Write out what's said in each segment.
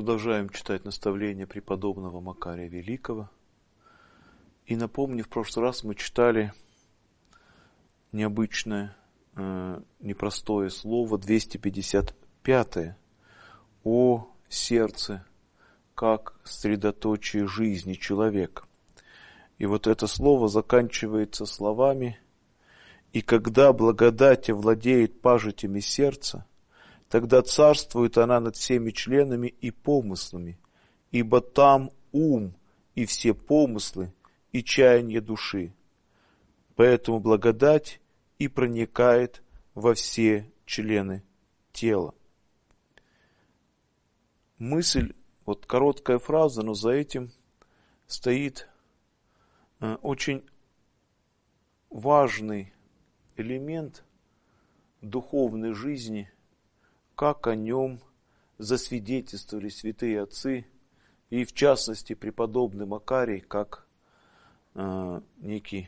Продолжаем читать наставления преподобного Макария Великого. И напомню, в прошлый раз мы читали необычное, непростое слово, 255-е, о сердце как средоточие жизни человека. И вот это слово заканчивается словами: «И когда благодать овладеет пажитями сердца, тогда царствует она над всеми членами и помыслами, ибо там ум и все помыслы и чаяния души. Поэтому благодать и проникает во все члены тела». Мысль, вот короткая фраза, но за этим стоит очень важный элемент духовной жизни, как о нем засвидетельствовали святые отцы, и в частности преподобный Макарий, как некий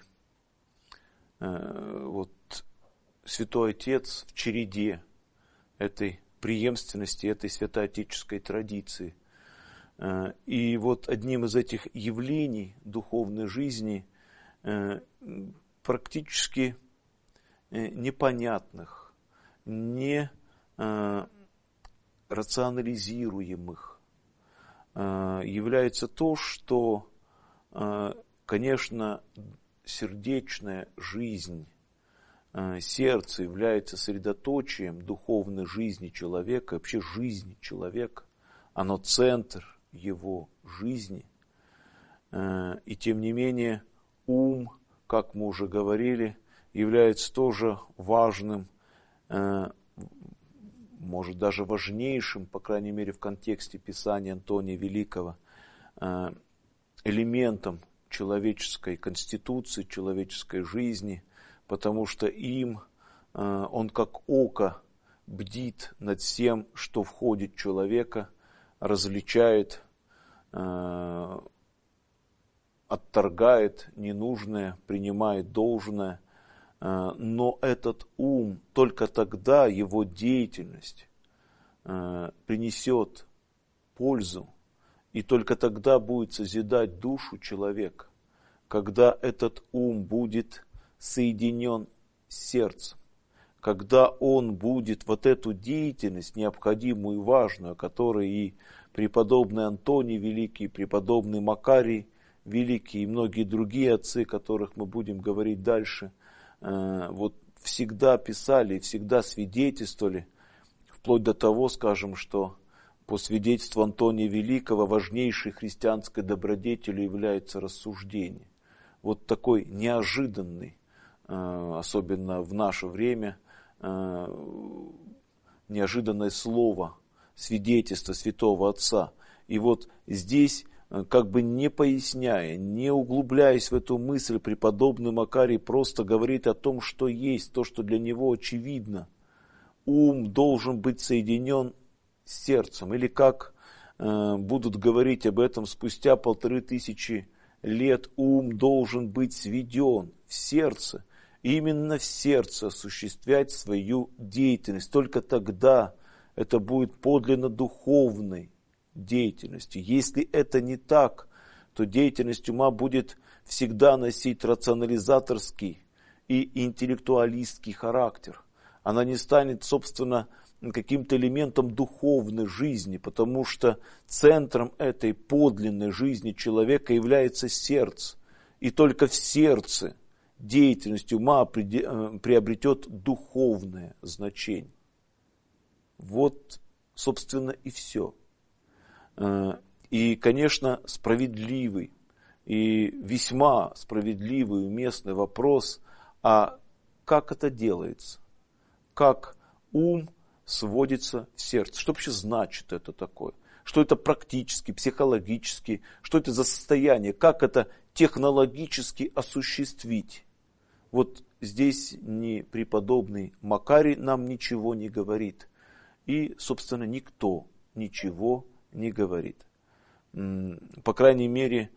святой отец в череде этой преемственности, этой святоотеческой традиции. И вот одним из этих явлений духовной жизни, практически непонятных, не рационализируемых, является то, что, конечно, сердечная жизнь, сердце является средоточием духовной жизни человека, вообще жизни человека, оно центр его жизни. И тем не менее ум, как мы уже говорили, является тоже важным, может даже важнейшим, по крайней мере в контексте Писания Антония Великого, элементом человеческой конституции, человеческой жизни, потому что им он как око бдит над всем, что входит в человека, различает, отторгает ненужное, принимает должное. Но этот ум, только тогда его деятельность принесет пользу, и только тогда будет созидать душу человека, когда этот ум будет соединен с сердцем, когда он будет вот эту деятельность, необходимую и важную, о которой и преподобный Антоний Великий, и преподобный Макарий Великий, и многие другие отцы, о которых мы будем говорить дальше, вот всегда писали, всегда свидетельствовали, вплоть до того, скажем, что по свидетельству Антония Великого важнейшей христианской добродетелью является рассуждение. Вот такой неожиданный, особенно в наше время, неожиданное слово, свидетельство святого Отца. И вот здесь, как бы не поясняя, не углубляясь в эту мысль, преподобный Макарий просто говорит о том, что есть, то, что для него очевидно. Ум должен быть соединен с сердцем. Или как будут говорить об этом спустя 1500 лет, ум должен быть сведен в сердце. И именно в сердце осуществлять свою деятельность. Только тогда это будет подлинно духовной деятельностью. Если это не так, то деятельность ума будет всегда носить рационализаторский и интеллектуалистский характер. Она не станет, собственно, каким-то элементом духовной жизни, потому что центром этой подлинной жизни человека является сердце. И только в сердце деятельность ума приобретет духовное значение. Вот, собственно, и все. И, конечно, справедливый и весьма справедливый и уместный вопрос, а как это делается? Как ум сводится в сердце? Что вообще значит это такое? Что это практически, психологически? Что это за состояние? Как это технологически осуществить? Вот здесь ни преподобный Макарий нам ничего не говорит. И, собственно, никто ничего не говорит. По крайней мере,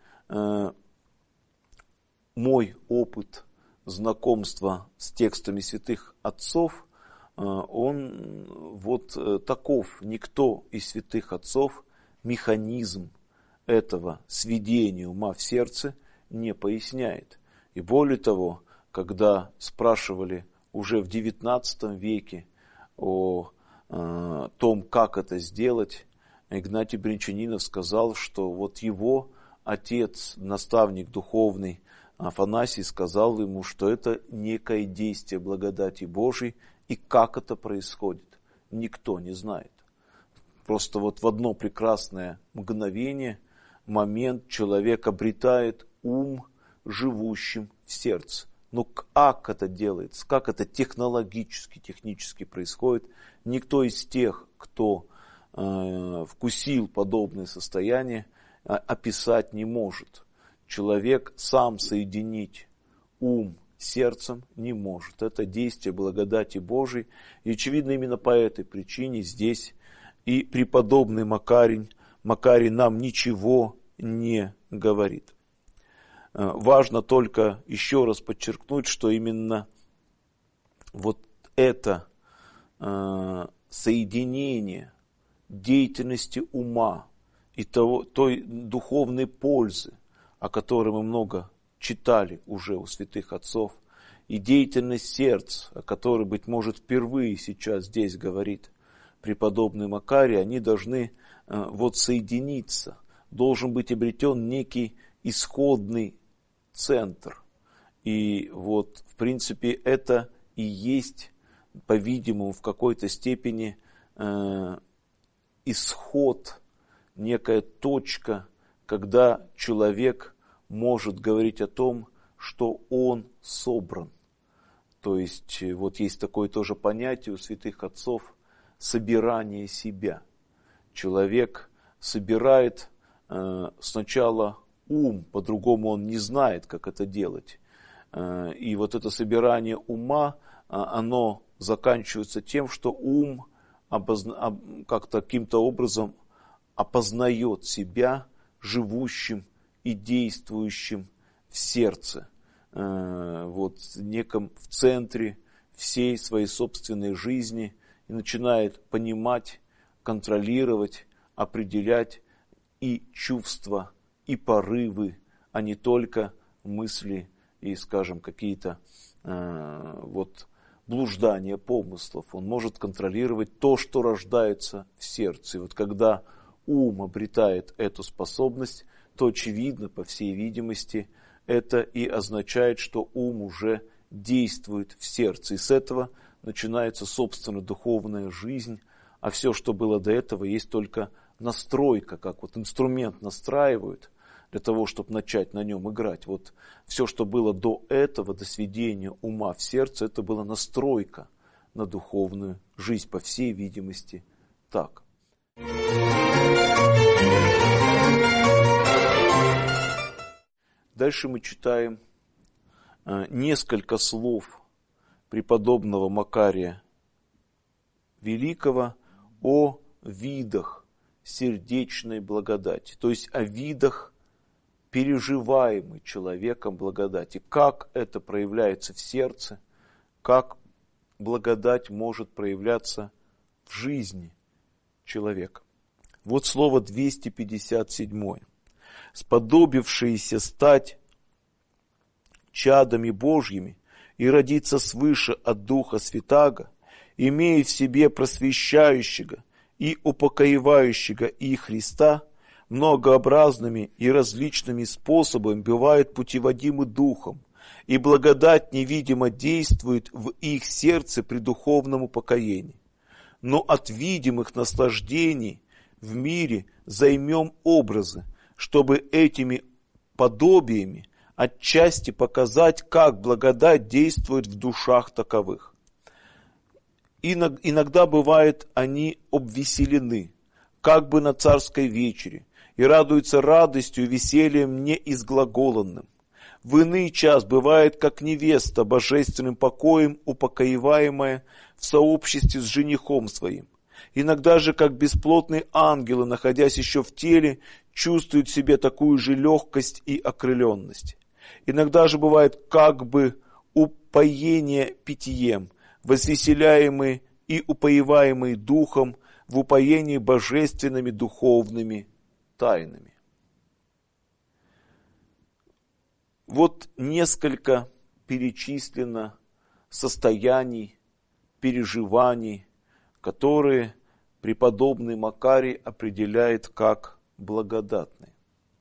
мой опыт знакомства с текстами святых отцов, он вот таков. Никто из святых отцов механизм этого сведения ума в сердце не поясняет. И более того, когда спрашивали уже в XIX веке о том, как это сделать, Игнатий Брянчанинов сказал, что вот его отец, наставник духовный Афанасий, сказал ему, что это некое действие благодати Божией, и как это происходит, никто не знает. Просто вот в одно прекрасное мгновение, момент, человек обретает ум живущим в сердце. Но как это делается, как это технически происходит, никто из тех, кто вкусил подобное состояние, описать не может. Человек сам соединить ум с сердцем не может. Это действие благодати Божией. И очевидно именно по этой причине здесь и преподобный Макарий нам ничего не говорит. Важно только еще раз подчеркнуть, что именно вот это соединение деятельности ума и той духовной пользы, о которой мы много читали уже у святых отцов, и деятельность сердца, о которой, быть может, впервые сейчас здесь говорит преподобный Макарий, они должны вот соединиться. Должен быть обретен некий исходный центр. И вот, в принципе, это и есть, по-видимому, в какой-то степени исход, некая точка, когда человек может говорить о том, что он собран. То есть, вот есть такое тоже понятие у святых отцов – собирание себя. Человек собирает сначала ум, по-другому он не знает, как это делать. И вот это собирание ума, оно заканчивается тем, что ум как-то каким-то образом опознает себя живущим и действующим в сердце, вот неком в центре всей своей собственной жизни, и начинает понимать, контролировать, определять и чувства, и порывы, а не только мысли и, скажем, какие-то вот блуждания помыслов. Он может контролировать то, что рождается в сердце. И вот когда ум обретает эту способность, то очевидно, по всей видимости, это и означает, что ум уже действует в сердце. И с этого начинается, собственно, духовная жизнь, а все, что было до этого, есть только настройка, как вот инструмент настраивают для того, чтобы начать на нем играть. Вот все, что было до этого, до сведения ума в сердце, это была настройка на духовную жизнь, по всей видимости, так. Дальше мы читаем несколько слов преподобного Макария Великого о видах сердечной благодати, то есть о видах переживаемой человеком благодати. Как это проявляется в сердце, как благодать может проявляться в жизни человека. Вот слово 257. «Сподобившиеся стать чадами Божьими и родиться свыше от Духа Святаго, имея в себе просвещающего и упокоивающего и Христа, многообразными и различными способами бывают путеводимы Духом, и благодать невидимо действует в их сердце при духовном упокоении. Но от видимых наслаждений в мире займем образы, чтобы этими подобиями отчасти показать, как благодать действует в душах таковых. Иногда бывает они обвеселены, как бы на царской вечере, и радуются радостью и весельем неизглаголанным. В иный час бывает, как невеста, божественным покоем упокоиваемая в сообществе с женихом своим. Иногда же, как бесплотные ангелы, находясь еще в теле, чувствуют в себе такую же легкость и окрыленность. Иногда же бывает как бы упоение питьем, возвеселяемые и упоеваемые духом в упоении божественными духовными тайнами. Вот несколько перечислено состояний, переживаний, которые преподобный Макарий определяет как благодатные.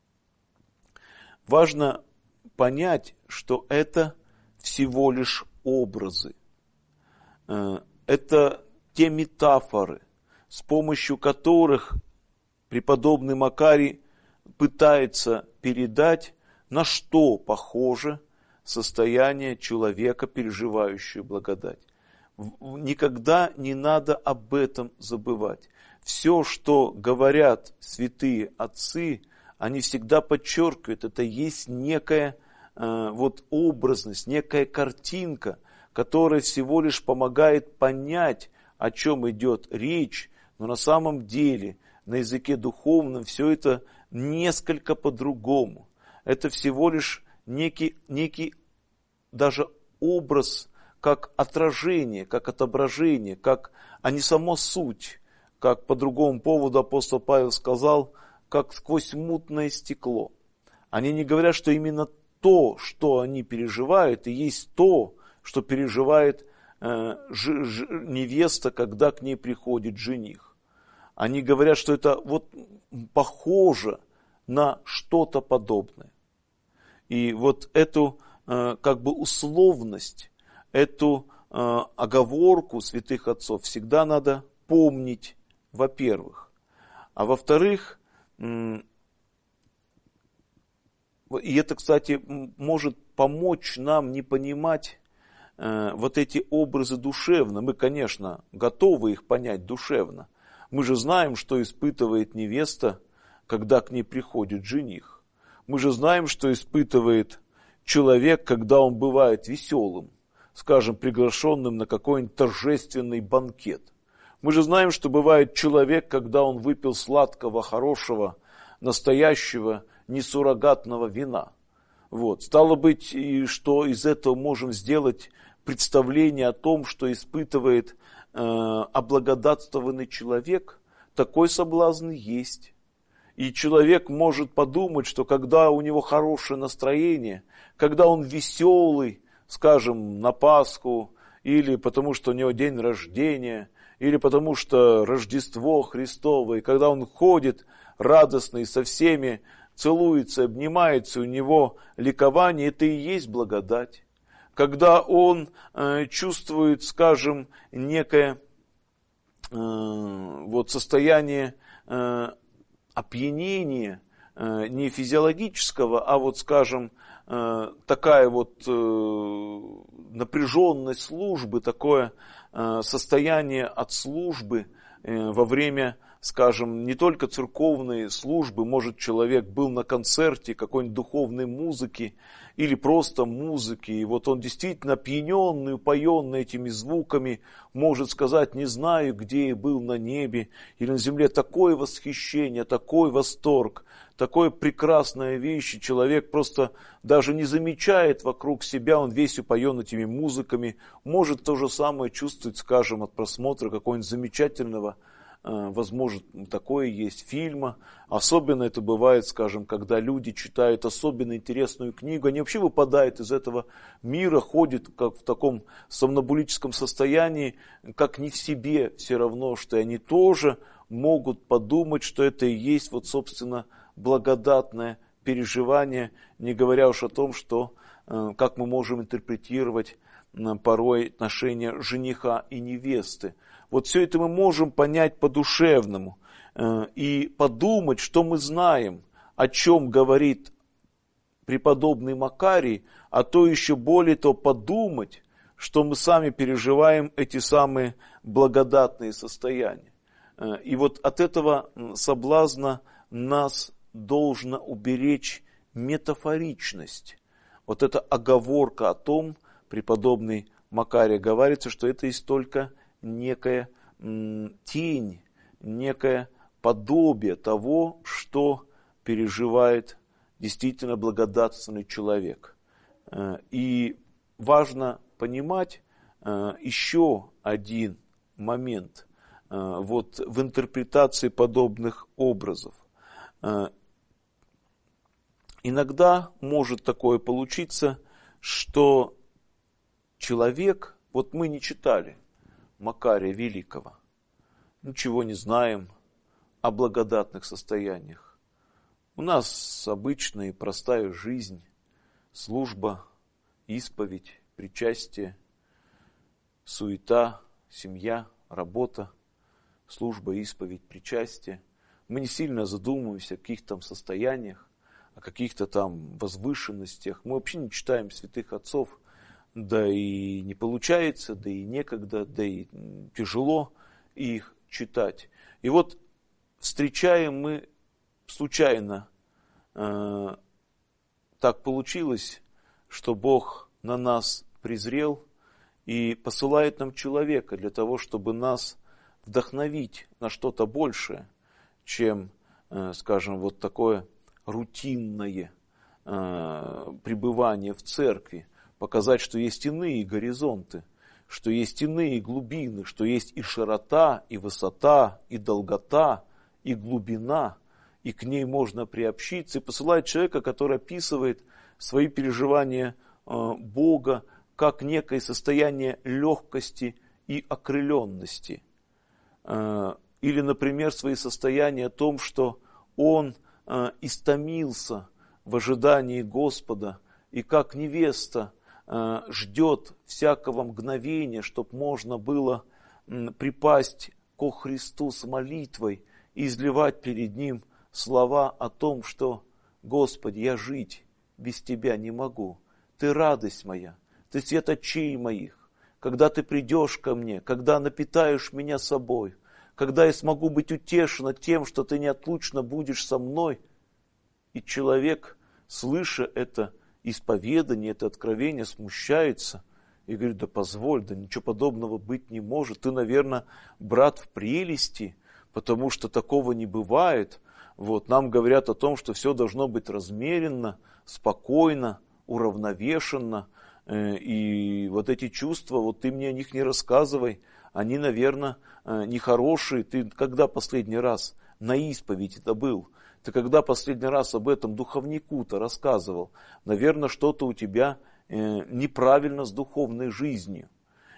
Важно понять, что это всего лишь образы. Это те метафоры, с помощью которых преподобный Макарий пытается передать, на что похоже состояние человека, переживающего благодать. Никогда не надо об этом забывать. Все, что говорят святые отцы, они всегда подчеркивают, это есть некая образность, некая картинка, которая всего лишь помогает понять, о чем идет речь, но на самом деле на языке духовном все это несколько по-другому. Это всего лишь некий даже образ, как отражение, как отображение, а не сама суть. Как по другому поводу апостол Павел сказал, как сквозь мутное стекло. Они не говорят, что именно то, что они переживают, и есть то, что переживает невеста, когда к ней приходит жених. Они говорят, что это похоже на что-то подобное. И эту условность, эту оговорку святых отцов всегда надо помнить, во-первых. А во-вторых, и это, кстати, может помочь нам не понимать эти образы душевно. Мы, конечно, готовы их понять душевно. Мы же знаем, что испытывает невеста, когда к ней приходит жених. Мы же знаем, что испытывает человек, когда он бывает веселым, скажем, приглашенным на какой-нибудь торжественный банкет. Мы же знаем, что бывает человек, когда он выпил сладкого, хорошего, настоящего, несуррогатного вина. Стало быть, и что из этого можем сделать представление о том, что испытывает облагодатствованный человек, такой соблазн есть. И человек может подумать, что когда у него хорошее настроение, когда он веселый, скажем, на Пасху, или потому что у него день рождения, или потому что Рождество Христово, и когда он ходит радостный со всеми, целуется, обнимается, у него ликование, это и есть благодать. Когда он чувствует, скажем, некое состояние опьянения, не физиологического, а скажем, такая напряженность службы, такое состояние от службы во время, скажем, не только церковной службы, может, человек был на концерте какой-нибудь духовной музыки или просто музыки, и он действительно опьяненный, упоенный этими звуками, может сказать: не знаю, где я был на небе или на земле. Такое восхищение, такой восторг, такое прекрасная вещь, и человек просто даже не замечает вокруг себя, он весь упоен этими музыками, может то же самое чувствовать, скажем, от просмотра какого-нибудь замечательного, возможно, такое есть, фильма. Особенно это бывает, скажем, когда люди читают особенно интересную книгу, они вообще выпадают из этого мира, ходят как в таком сомнамбулическом состоянии, как не в себе все равно, что они тоже могут подумать, что это и есть собственно, благодатное переживание, не говоря уж о том, что как мы можем интерпретировать порой отношения жениха и невесты. Все это мы можем понять по-душевному и подумать, что мы знаем, о чем говорит преподобный Макарий, а то еще более того подумать, что мы сами переживаем эти самые благодатные состояния. И от этого соблазна нас должна уберечь метафоричность. Эта оговорка о том, преподобный Макарий говорится, что это есть только некая тень, некое подобие того, что переживает действительно благодатственный человек. И важно понимать еще один момент в интерпретации подобных образов. Иногда может такое получиться, что человек, вот мы не читали Макария Великого, ничего не знаем о благодатных состояниях. У нас обычная и простая жизнь, служба, исповедь, причастие, суета, семья, работа, служба, исповедь, причастие. Мы не сильно задумываемся о каких-то там состояниях, о каких-то там возвышенностях. Мы вообще не читаем святых отцов, да и не получается, да и некогда, да и тяжело их читать. И вот встречаем мы случайно, так получилось, что Бог на нас презрел и посылает нам человека для того, чтобы нас вдохновить на что-то большее, чем, скажем, вот такое рутинное пребывание в церкви, показать, что есть иные горизонты, что есть иные глубины, что есть и широта, и высота, и долгота, и глубина, и к ней можно приобщиться, и посылает человека, который описывает свои переживания Бога как некое состояние легкости и окрыленности. Или, например, свои состояния о том, что он истомился в ожидании Господа, и как невеста ждет всякого мгновения, чтобы можно было припасть ко Христу с молитвой и изливать перед Ним слова о том, что «Господи, я жить без Тебя не могу, Ты радость моя, Ты свет очей моих, когда Ты придешь ко мне, когда напитаешь меня собой, когда я смогу быть утешена тем, что Ты неотлучно будешь со мной». И человек, слыша это исповедание, это откровение, смущается и говорит: да позволь, да ничего подобного быть не может. Ты, наверное, брат в прелести, потому что такого не бывает. Вот, нам говорят о том, что все должно быть размеренно, спокойно, уравновешенно. И вот эти чувства, вот ты мне о них не рассказывай, они, наверное, нехорошие. Ты когда последний раз на исповедь это был? Ты когда последний раз об этом духовнику-то рассказывал? Наверное, что-то у тебя неправильно с духовной жизнью.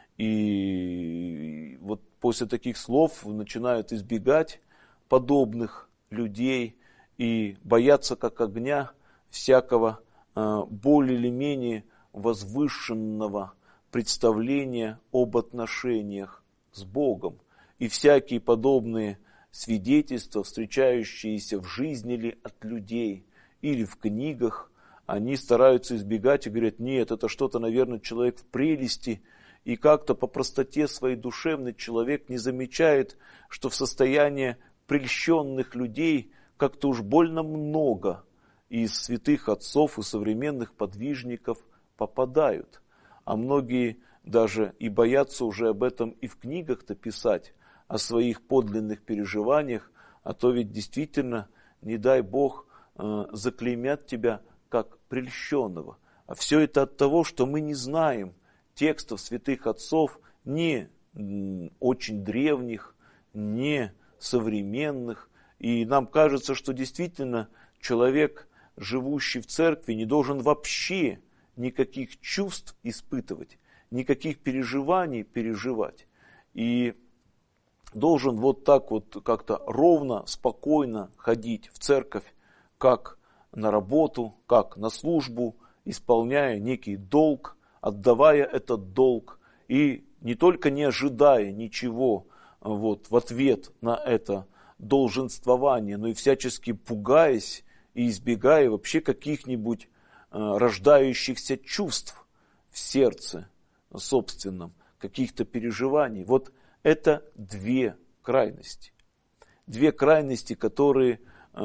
И вот после таких слов начинают избегать подобных людей и бояться как огня всякого более или менее возвышенного представления об отношениях с Богом. И всякие подобные свидетельства, встречающиеся в жизни ли от людей или в книгах, они стараются избегать и говорят: нет, это что-то, наверное, человек в прелести, и как-то по простоте своей душевной человек не замечает, что в состоянии прельщенных людей как-то уж больно много из святых отцов и современных подвижников попадают. А многие даже и боятся уже об этом и в книгах-то писать, о своих подлинных переживаниях, а то ведь действительно, не дай Бог, заклеймят тебя как прельщенного. А все это от того, что мы не знаем текстов святых отцов, не очень древних, не современных. И нам кажется, что действительно человек, живущий в церкви, не должен вообще никаких чувств испытывать, никаких переживаний переживать. И должен вот так вот как-то ровно, спокойно ходить в церковь, как на работу, как на службу, исполняя некий долг, отдавая этот долг, и не только не ожидая ничего вот, в ответ на это долженствование, но и всячески пугаясь и избегая вообще каких-нибудь рождающихся чувств в сердце собственном, каких-то переживаний. Вот это две крайности. Две крайности, которые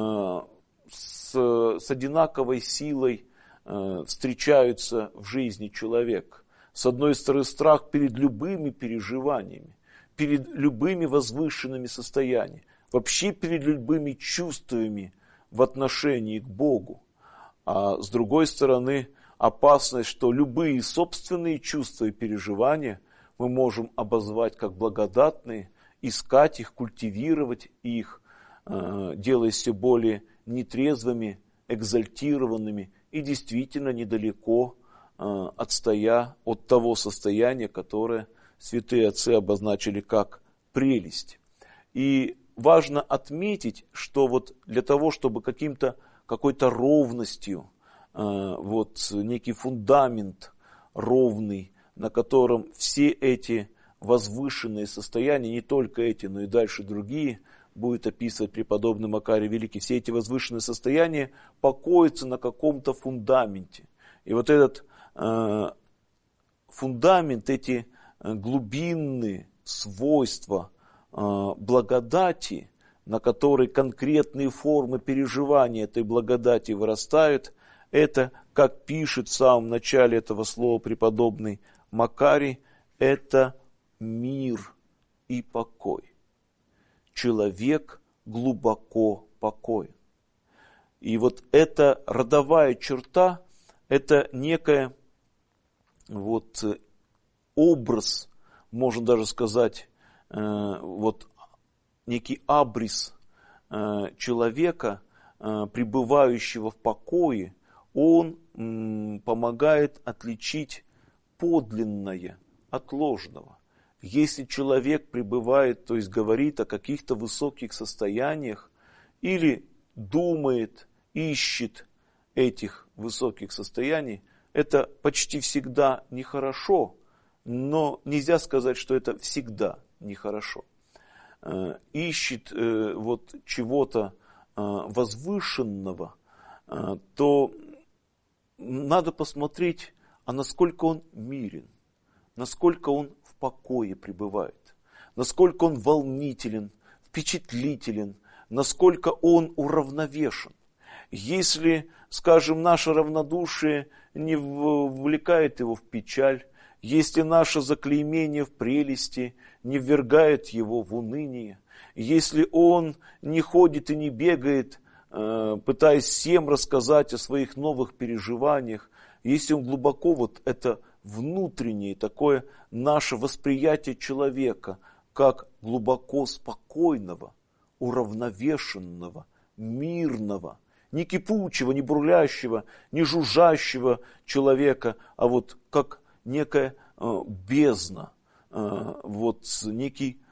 с одинаковой силой встречаются в жизни человека. С одной стороны, страх перед любыми переживаниями, перед любыми возвышенными состояниями, вообще перед любыми чувствами в отношении к Богу. А с другой стороны, опасность, что любые собственные чувства и переживания мы можем обозвать как благодатные, искать их, культивировать их, делаясь все более нетрезвыми, экзальтированными и действительно недалеко отстоя от того состояния, которое святые отцы обозначили как прелесть. И важно отметить, что вот для того, чтобы какой-то ровностью, некий фундамент ровный, на котором все эти возвышенные состояния, не только эти, но и дальше другие, будет описывать преподобный Макарий Великий, все эти возвышенные состояния покоятся на каком-то фундаменте. И вот этот фундамент, эти глубинные свойства благодати, на которой конкретные формы переживания этой благодати вырастают, это, как пишет в самом начале этого слова преподобный Макарий, это мир и покой. Человек глубоко покоен. И вот эта родовая черта, это некая образ, можно даже сказать, некий абрис человека, пребывающего в покое, он помогает отличить подлинное от ложного. Если человек пребывает, то есть говорит о каких-то высоких состояниях, или думает, ищет этих высоких состояний, это почти всегда нехорошо, но нельзя сказать, что это всегда нехорошо. Ищет чего-то возвышенного, то надо посмотреть, а насколько он мирен, насколько он в покое пребывает, насколько он волнителен, впечатлителен, насколько он уравновешен. Если, скажем, наше равнодушие не вовлекает его в печаль, если наше заклеймение в прелести не ввергает его в уныние, если он не ходит и не бегает, пытаясь всем рассказать о своих новых переживаниях, если он глубоко это внутреннее такое наше восприятие человека, как глубоко спокойного, уравновешенного, мирного, не кипучего, не бурлящего, не жужжащего человека, а как некая бездна, некий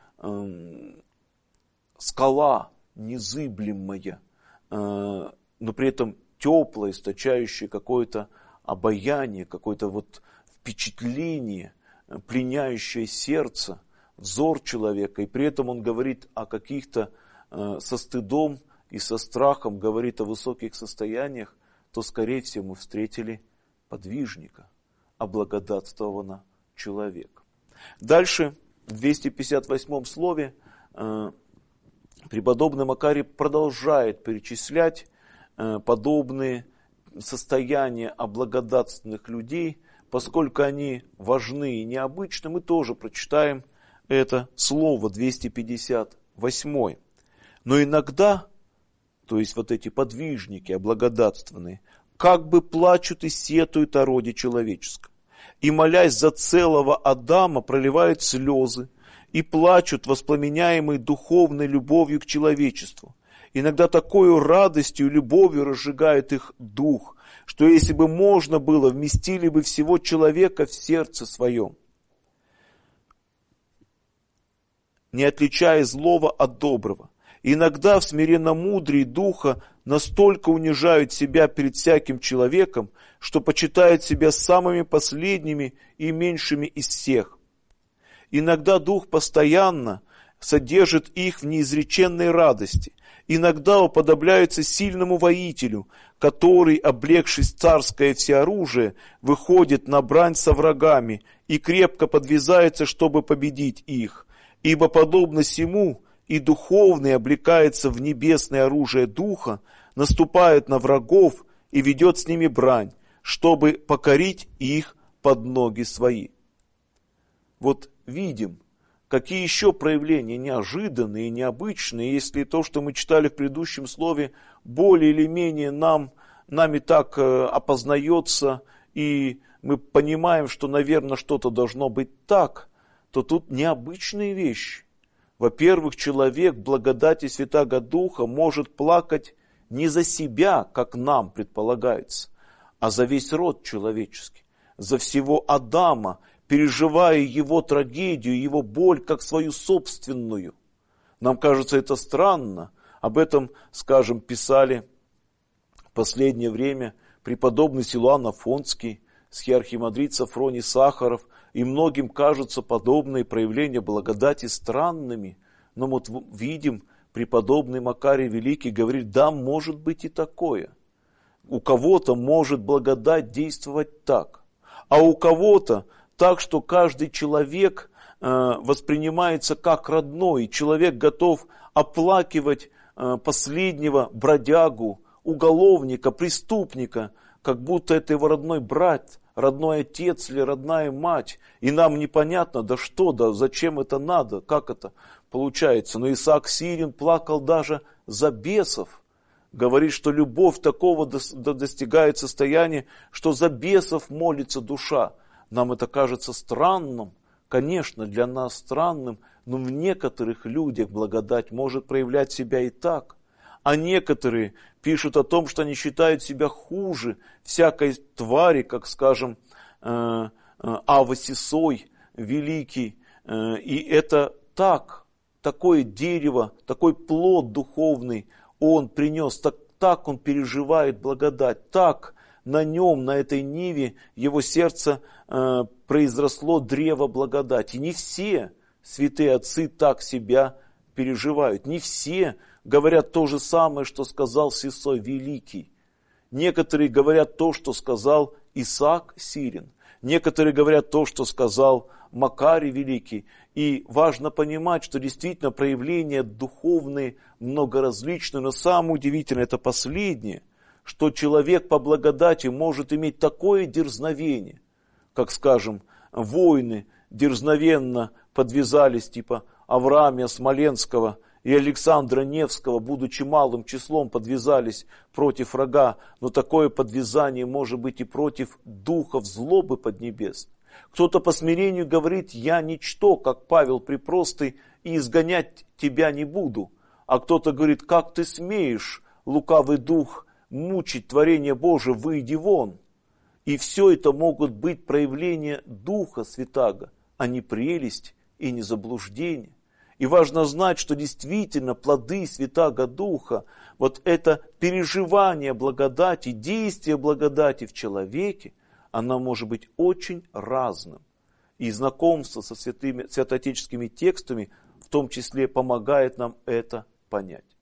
скала незыблемая, но при этом теплая, источающая какое-то обаяние, какое-то впечатление, пленяющее сердце, взор человека. И при этом он говорит о каких-то со стыдом и со страхом, говорит о высоких состояниях, то, скорее всего, мы встретили подвижника, облагодатствованного человека. Дальше, в 258 слове, преподобный Макарий продолжает перечислять подобные состояния облагодатственных людей, поскольку они важны и необычны, мы тоже прочитаем это слово 258. Но иногда, то есть эти подвижники облагодатственные, как бы плачут и сетуют о роде человеческом, и, молясь за целого Адама, проливают слезы, и плачут, воспламеняемые духовной любовью к человечеству. Иногда такой радостью и любовью разжигает их дух, что если бы можно было, вместили бы всего человека в сердце своем, не отличая злого от доброго. Иногда в смиренномудрии духа настолько унижают себя перед всяким человеком, что почитают себя самыми последними и меньшими из всех. Иногда дух постоянно содержит их в неизреченной радости. Иногда уподобляются сильному воителю, который, облегшись в царское всеоружие, выходит на брань со врагами и крепко подвязается, чтобы победить их. Ибо подобно сему и духовный облекается в небесное оружие духа, наступает на врагов и ведет с ними брань, чтобы покорить их под ноги свои. Видим, какие еще проявления неожиданные и необычные, если то, что мы читали в предыдущем слове, более или менее нами так опознается, и мы понимаем, что, наверное, что-то должно быть так, то тут необычные вещи. Во-первых, человек в благодати Святаго Духа может плакать не за себя, как нам предполагается, а за весь род человеческий, за всего Адама, переживая его трагедию, его боль как свою собственную. Нам кажется это странно. Об этом, скажем, писали в последнее время преподобный Силуан Афонский, схиархимандрит Софроний Сахаров, и многим кажутся подобные проявления благодати странными. Но вот видим, преподобный Макарий Великий говорит, да, может быть и такое. У кого-то может благодать действовать так, а у кого-то так, что каждый человек воспринимается как родной, и человек готов оплакивать последнего бродягу, уголовника, преступника, как будто это его родной брат, родной отец или родная мать. И нам непонятно, да что, да зачем это надо, как это получается. Но Исаак Сирин плакал даже за бесов. Говорит, что любовь такого достигает состояния, что за бесов молится душа. Нам это кажется странным, конечно, для нас странным, но в некоторых людях благодать может проявлять себя и так. А некоторые пишут о том, что они считают себя хуже всякой твари, как, скажем, Ава Сисой великий. И это такое дерево, такой плод духовный он принес, так он переживает благодать, так на нем, на этой ниве, его сердце произросло древо благодати. Не все святые отцы так себя переживают, не все говорят то же самое, что сказал Сисой Великий. Некоторые говорят то, что сказал Исаак Сирин. Некоторые говорят то, что сказал Макарий Великий. И важно понимать, что действительно проявления духовные многоразличны, но самое удивительное это последнее, что человек по благодати может иметь такое дерзновение, как, скажем, воины дерзновенно подвязались, типа Авраамия Смоленского и Александра Невского, будучи малым числом, подвязались против врага, но такое подвязание может быть и против духов злобы поднебесной. Кто-то по смирению говорит, я ничто, как Павел Припростый, и изгонять тебя не буду. А кто-то говорит, как ты смеешь, лукавый дух, мучить творение Божие, выйди вон. И все это могут быть проявления Духа Святаго, а не прелесть и не заблуждение. И важно знать, что действительно плоды Святаго Духа, вот это переживание благодати, действие благодати в человеке, она может быть очень разным. И знакомство со святоотеческими текстами в том числе помогает нам это понять.